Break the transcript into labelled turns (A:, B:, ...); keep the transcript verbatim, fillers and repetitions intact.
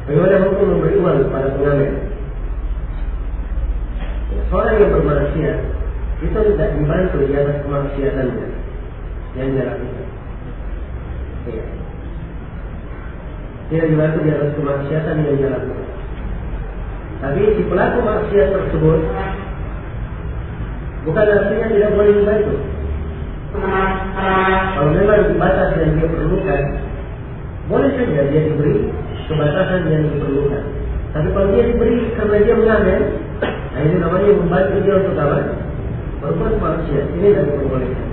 A: Bagaimana hukum memberi uang kepada pengamen? Seorang yang bermaksiat itu tidak dibantu di atas kemaksiatannya yang dia lakukan. Ya. Tidak dibantu di atas kemaksiatan yang dia lakukan. Tapi si pelaku maksiat tersebut bukan artinya tidak boleh dibantu. Kalau memang batas yang dia perlukan, boleh saja dia diberi kebatasan yang diperlukan. Tapi kalau dia diberi karena dia mengamen, nah ini namanya membantu dia untuk apa? Berbuat maksiat. Ini tidak diperbolehkan.